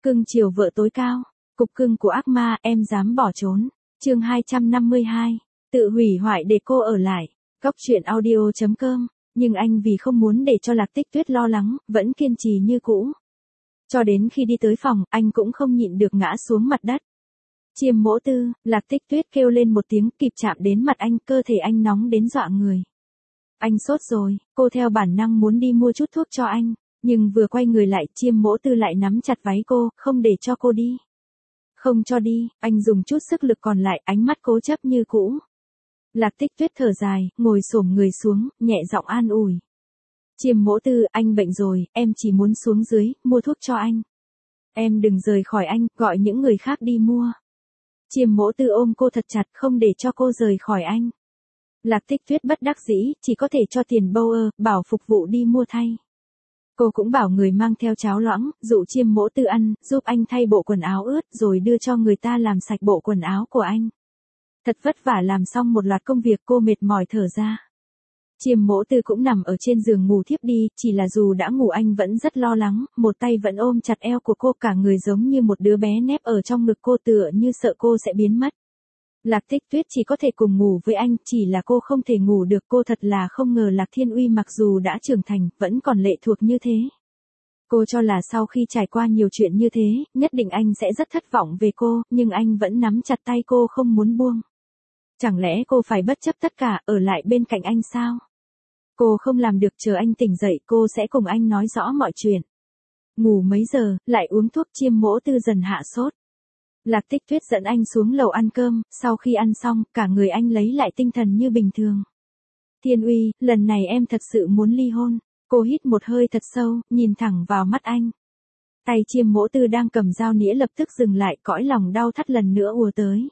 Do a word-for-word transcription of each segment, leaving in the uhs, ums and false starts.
Cưng chiều vợ tối cao. Cục cưng của ác ma, em dám bỏ trốn. Chương hai trăm năm mươi hai. Tự hủy hoại để cô ở lại. Cóc truyện audio chấm com. Nhưng anh vì không muốn để cho Lạc Tích Tuyết lo lắng, vẫn kiên trì như cũ. Cho đến khi đi tới phòng, anh cũng không nhịn được ngã xuống mặt đất. Chiêm Mỗ Tư, Lạc Tích Tuyết kêu lên một tiếng, kịp chạm đến mặt anh, cơ thể anh nóng đến dọa người. Anh sốt rồi, cô theo bản năng muốn đi mua chút thuốc cho anh, nhưng vừa quay người lại, Chiêm Mỗ Tư lại nắm chặt váy cô, không để cho cô đi. Không cho đi, anh dùng chút sức lực còn lại, ánh mắt cố chấp như cũ. Lạc Tích Tuyết thở dài, ngồi xổm người xuống, nhẹ giọng an ủi. Chiêm Mỗ Tư, anh bệnh rồi, em chỉ muốn xuống dưới, mua thuốc cho anh. Em đừng rời khỏi anh, gọi những người khác đi mua. Chiêm Mỗ Tư ôm cô thật chặt, không để cho cô rời khỏi anh. Lạc Tích Tuyết bất đắc dĩ, chỉ có thể cho tiền Bauer, bảo phục vụ đi mua thay. Cô cũng bảo người mang theo cháo loãng, dụ Chiêm Mỗ Tư ăn, giúp anh thay bộ quần áo ướt, rồi đưa cho người ta làm sạch bộ quần áo của anh. Thật vất vả làm xong một loạt công việc, cô mệt mỏi thở ra. Chiêm Mỗ Tư cũng nằm ở trên giường ngủ thiếp đi, chỉ là dù đã ngủ anh vẫn rất lo lắng, một tay vẫn ôm chặt eo của cô, cả người giống như một đứa bé nép ở trong ngực cô, tựa như sợ cô sẽ biến mất. Lạc Tích Tuyết chỉ có thể cùng ngủ với anh, chỉ là cô không thể ngủ được, cô thật là không ngờ Lạc Thiên Uy mặc dù đã trưởng thành, vẫn còn lệ thuộc như thế. Cô cho là sau khi trải qua nhiều chuyện như thế, nhất định anh sẽ rất thất vọng về cô, nhưng anh vẫn nắm chặt tay cô không muốn buông. Chẳng lẽ cô phải bất chấp tất cả, ở lại bên cạnh anh sao? Cô không làm được, chờ anh tỉnh dậy, cô sẽ cùng anh nói rõ mọi chuyện. Ngủ mấy giờ, lại uống thuốc. Chiêm Mỗ Tư dần hạ sốt. Lạc Tích Tuyết dẫn anh xuống lầu ăn cơm, sau khi ăn xong, cả người anh lấy lại tinh thần như bình thường. Thiên Uy, lần này em thật sự muốn ly hôn. Cô hít một hơi thật sâu, nhìn thẳng vào mắt anh. Tay Chiêm Mỗ Tư đang cầm dao nĩa lập tức dừng lại, cõi lòng đau thắt lần nữa ùa tới.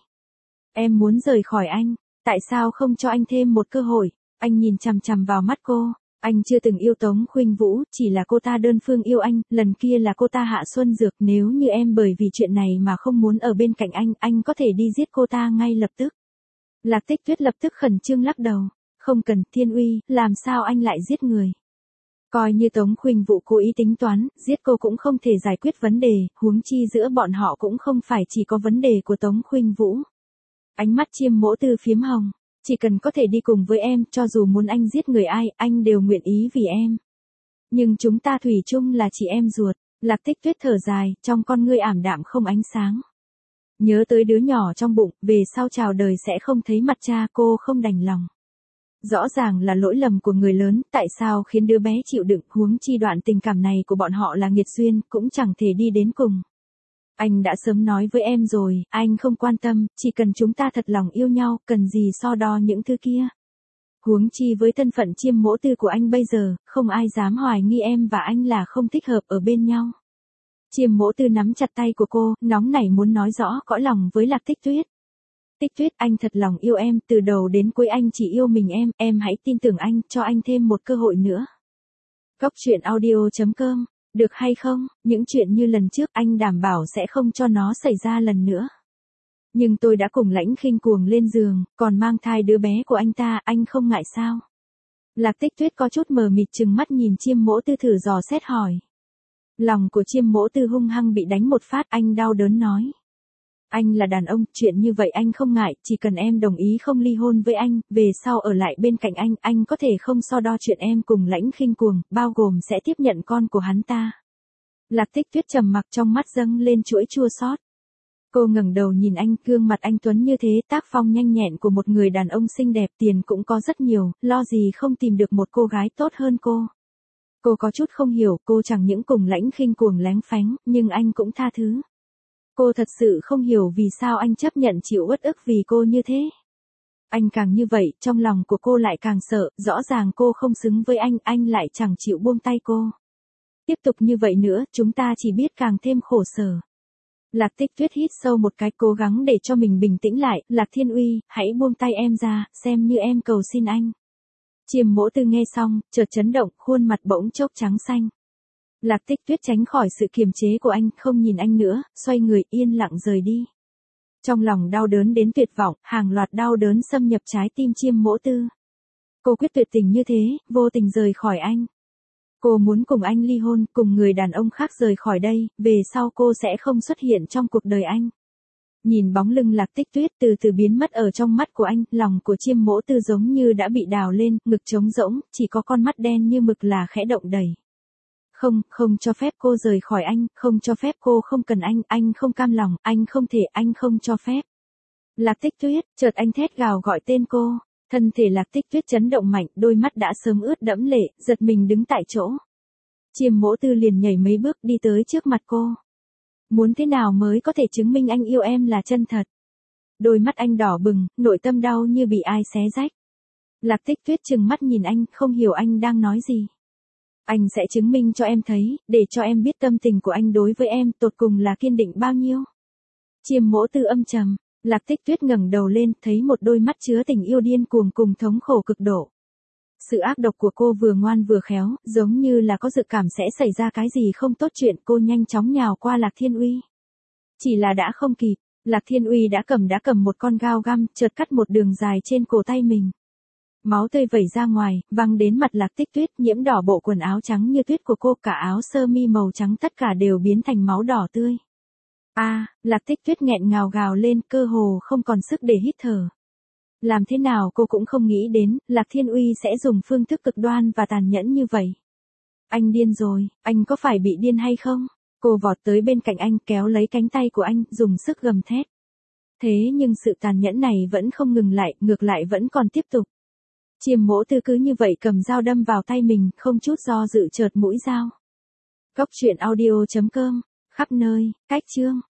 Em muốn rời khỏi anh, tại sao không cho anh thêm một cơ hội? Anh nhìn chằm chằm vào mắt cô. Anh chưa từng yêu Tống Khuynh Vũ, chỉ là cô ta đơn phương yêu anh, lần kia là cô ta hạ xuân dược, nếu như em bởi vì chuyện này mà không muốn ở bên cạnh anh, anh có thể đi giết cô ta ngay lập tức. Lạc Tích Tuyết lập tức khẩn trương lắc đầu. Không cần, Thiên Uy, làm sao anh lại giết người? Coi như Tống Khuynh Vũ cố ý tính toán, giết cô cũng không thể giải quyết vấn đề, huống chi giữa bọn họ cũng không phải chỉ có vấn đề của Tống Khuynh Vũ. Ánh mắt Chiêm Mỗ Tư phiếm hồng. Chỉ cần có thể đi cùng với em, cho dù muốn anh giết người ai, anh đều nguyện ý vì em. Nhưng chúng ta thủy chung là chị em ruột. Lạc Tích Tuyết thở dài, trong con ngươi ảm đạm không ánh sáng. Nhớ tới đứa nhỏ trong bụng, về sau chào đời sẽ không thấy mặt cha, cô không đành lòng. Rõ ràng là lỗi lầm của người lớn, tại sao khiến đứa bé chịu đựng, huống chi đoạn tình cảm này của bọn họ là nghiệt duyên, cũng chẳng thể đi đến cùng. Anh đã sớm nói với em rồi, anh không quan tâm, chỉ cần chúng ta thật lòng yêu nhau, cần gì so đo những thứ kia. Huống chi với thân phận Chiêm Mỗ Tư của anh bây giờ, không ai dám hoài nghi em và anh là không thích hợp ở bên nhau. Chiêm Mỗ Tư nắm chặt tay của cô, nóng nảy muốn nói rõ cõi lòng với Lạc Tích Tuyết. Tích Tuyết, anh thật lòng yêu em, từ đầu đến cuối anh chỉ yêu mình em, em hãy tin tưởng anh, cho anh thêm một cơ hội nữa. Cóc truyện audio chấm com. Được hay không, những chuyện như lần trước anh đảm bảo sẽ không cho nó xảy ra lần nữa. Nhưng tôi đã cùng Lãnh Khinh cuồng lên giường, còn mang thai đứa bé của anh ta, anh không ngại sao? Lạc Tích Tuyết có chút mờ mịt chừng mắt nhìn Chiêm Mỗ Tư thử dò xét hỏi. Lòng của Chiêm Mỗ Tư hung hăng bị đánh một phát, anh đau đớn nói. Anh là đàn ông, chuyện như vậy anh không ngại, chỉ cần em đồng ý không ly hôn với anh, về sau ở lại bên cạnh anh, anh có thể không so đo chuyện em cùng Lãnh Khinh cuồng, bao gồm sẽ tiếp nhận con của hắn ta. Lạc Tích Tuyết trầm mặc, trong mắt dâng lên chuỗi chua xót. Cô ngẩng đầu nhìn anh, gương mặt anh tuấn như thế, tác phong nhanh nhẹn của một người đàn ông xinh đẹp, tiền cũng có rất nhiều, lo gì không tìm được một cô gái tốt hơn cô. Cô có chút không hiểu, cô chẳng những cùng Lãnh Khinh cuồng lén phánh, nhưng anh cũng tha thứ. Cô thật sự không hiểu vì sao anh chấp nhận chịu uất ức vì cô như thế. Anh càng như vậy, trong lòng của cô lại càng sợ, rõ ràng cô không xứng với anh, anh lại chẳng chịu buông tay cô. Tiếp tục như vậy nữa, chúng ta chỉ biết càng thêm khổ sở. Lạc Tích Tuyết hít sâu một cái, cố gắng để cho mình bình tĩnh lại. Lạc Thiên Uy, hãy buông tay em ra, xem như em cầu xin anh. Chiêm Mỗ Tư nghe xong, chợt chấn động, khuôn mặt bỗng chốc trắng xanh. Lạc Tích Tuyết tránh khỏi sự kiềm chế của anh, không nhìn anh nữa, xoay người yên lặng rời đi. Trong lòng đau đớn đến tuyệt vọng, hàng loạt đau đớn xâm nhập trái tim Chiêm Mỗ Tư. Cô quyết tuyệt tình như thế, vô tình rời khỏi anh. Cô muốn cùng anh ly hôn, cùng người đàn ông khác rời khỏi đây, về sau cô sẽ không xuất hiện trong cuộc đời anh. Nhìn bóng lưng Lạc Tích Tuyết từ từ biến mất ở trong mắt của anh, lòng của Chiêm Mỗ Tư giống như đã bị đào lên, ngực trống rỗng, chỉ có con mắt đen như mực là khẽ động đầy. Không, không cho phép cô rời khỏi anh, không cho phép cô không cần anh, anh không cam lòng, anh không thể, anh không cho phép. Lạc Tích Tuyết, chợt anh thét gào gọi tên cô, thân thể Lạc Tích Tuyết chấn động mạnh, đôi mắt đã sớm ướt đẫm lệ, giật mình đứng tại chỗ. Chiêm Mỗ Tư liền nhảy mấy bước đi tới trước mặt cô. Muốn thế nào mới có thể chứng minh anh yêu em là chân thật? Đôi mắt anh đỏ bừng, nội tâm đau như bị ai xé rách. Lạc Tích Tuyết trừng mắt nhìn anh, không hiểu anh đang nói gì. Anh sẽ chứng minh cho em thấy, để cho em biết tâm tình của anh đối với em tột cùng là kiên định bao nhiêu. Chiêm Mỗ Tư âm trầm, Lạc Tích Tuyết ngẩng đầu lên, thấy một đôi mắt chứa tình yêu điên cuồng cùng thống khổ cực độ. Sự ác độc của cô vừa ngoan vừa khéo, giống như là có dự cảm sẽ xảy ra cái gì không tốt chuyện, cô nhanh chóng nhào qua Lạc Thiên Uy. Chỉ là đã không kịp, Lạc Thiên Uy đã cầm đã cầm một con dao găm, chợt cắt một đường dài trên cổ tay mình. Máu tươi vẩy ra ngoài, văng đến mặt Lạc Tích Tuyết, nhiễm đỏ bộ quần áo trắng như tuyết của cô, cả áo sơ mi màu trắng tất cả đều biến thành máu đỏ tươi. A, à, Lạc Tích Tuyết nghẹn ngào gào lên, cơ hồ không còn sức để hít thở. Làm thế nào cô cũng không nghĩ đến, Lạc Thiên Uy sẽ dùng phương thức cực đoan và tàn nhẫn như vậy. Anh điên rồi, anh có phải bị điên hay không? Cô vọt tới bên cạnh anh, kéo lấy cánh tay của anh, dùng sức gầm thét. Thế nhưng sự tàn nhẫn này vẫn không ngừng lại, ngược lại vẫn còn tiếp tục. Chiêm Mỗ Tư cứ như vậy cầm dao đâm vào tay mình, không chút do dự chợt mũi dao. Cốc truyện audio chấm com, khắp nơi, cách chương.